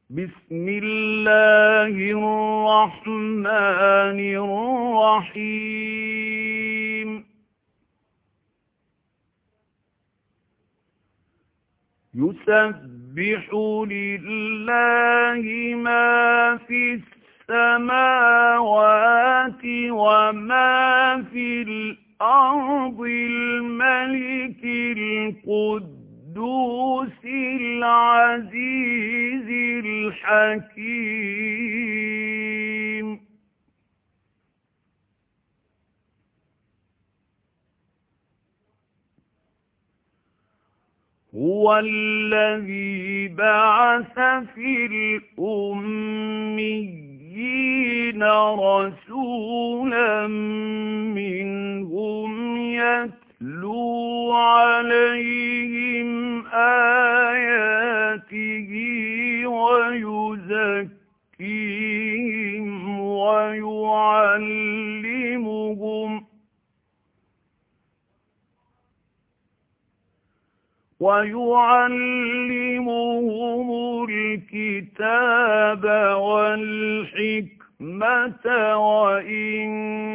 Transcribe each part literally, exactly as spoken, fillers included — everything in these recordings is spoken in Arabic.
بسم الله الرحمن الرحيم يسبح لله ما في السماوات وما في الأرض الملك القدوس العزيز الحكيم هو الذي بعث في الأميين رسولا منهم يتلو عليهم آياته ويزكيهم ويعلمهم ويعلمهم الكتاب والحكمة وإن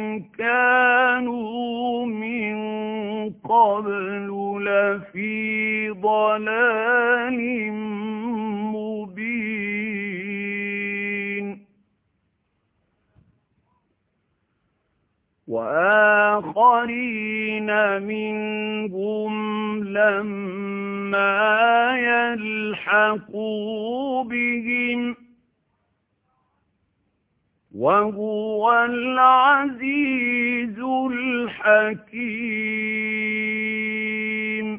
كانوا من قبل لفي ضلال مبين وآخرين منهم لما يلحقوا بهم وهو العزيز الحكيم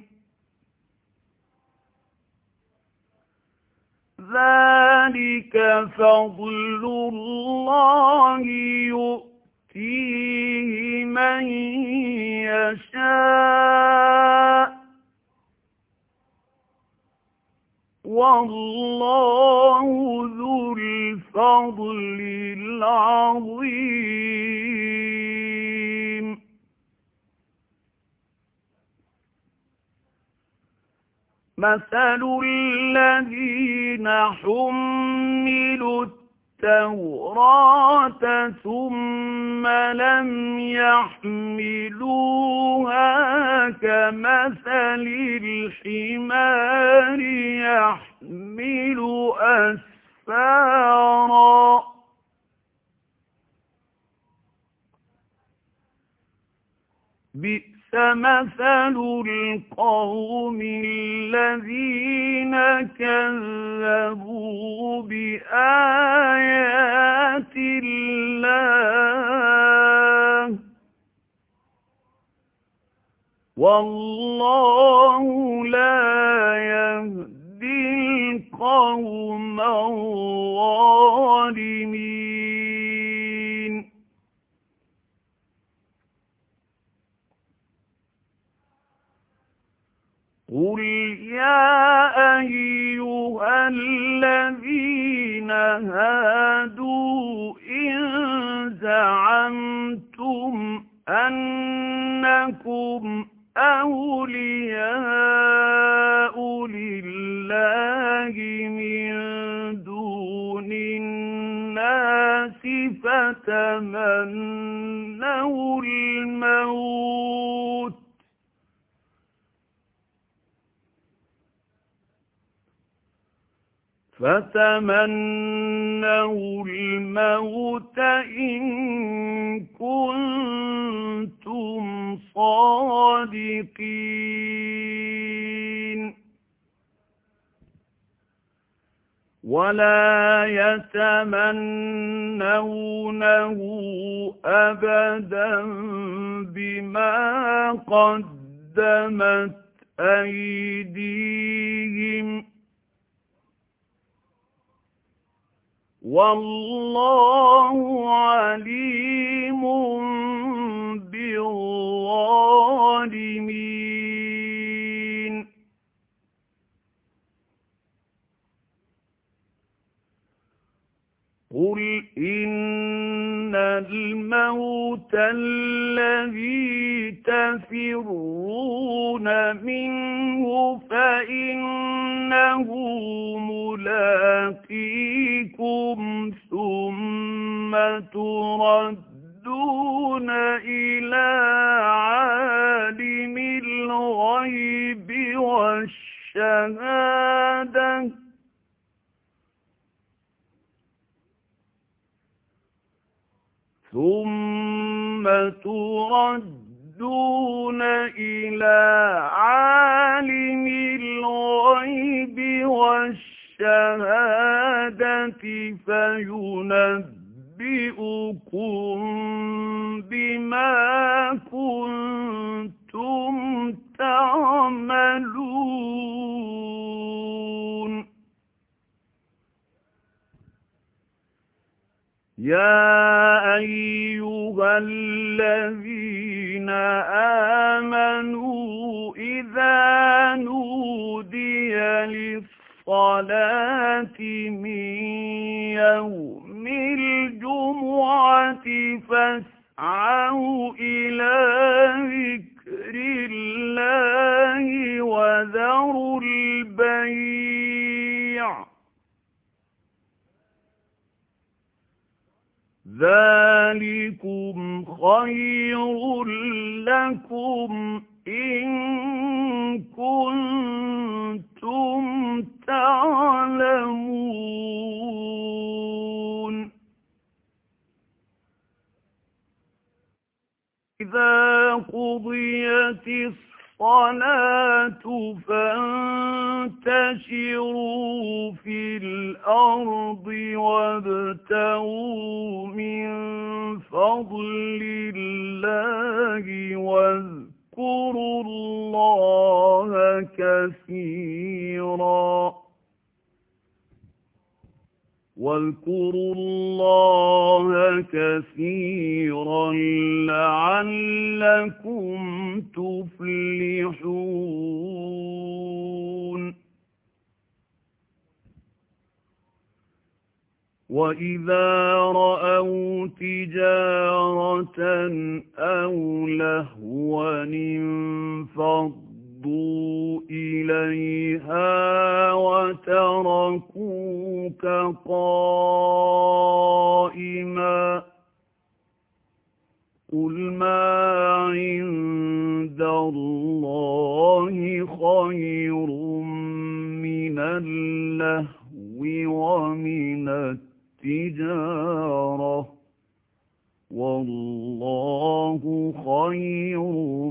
ذلك فضل الله يؤتيه من يشاء والله ذو الفضل العظيم مثل الذين حملوا التوراة ثم لم يحملوها كمثل الحمار يحمل أسفارا بئس مثل القوم الذين كذبوا بآيات الله والله لا يهدي القوم الظالمين قل يا أيها الذين هادوا إن زعمتم أنكم أولياء لله من دون الناس فتمنوا الموت فتمنوا الموت إن كنتم صادقين ولا يتمنونه أبدا بما قدمت أيديهم والله عليم بالظالمين قل إن الموت الذي تفرون منه فإنه ملاقيه تردون إلى عالم الغيب والشهادة ثم تردون إلى عالم الغيب والشهادة فينبئكم بما كنتم تعملون. يا أيها الذين آمنوا إذا نودي للصلاة من يوم الجمعة فاسعوا إلى ذكر الله وذروا البيع ذلكم خير لكم إن كنتم تعلمون. إذا قضيت الصلاة فانتشروا في الأرض وابتغوا من فضل الله واذكروا الله كثيرا واذكروا الله كثيرا لعلكم تفلحون. وإذا رأوا تجارة أو لهوا انفضوا إليها وتركوك قائما قل ما عند الله خير من اللهو ومن التجارة والله خير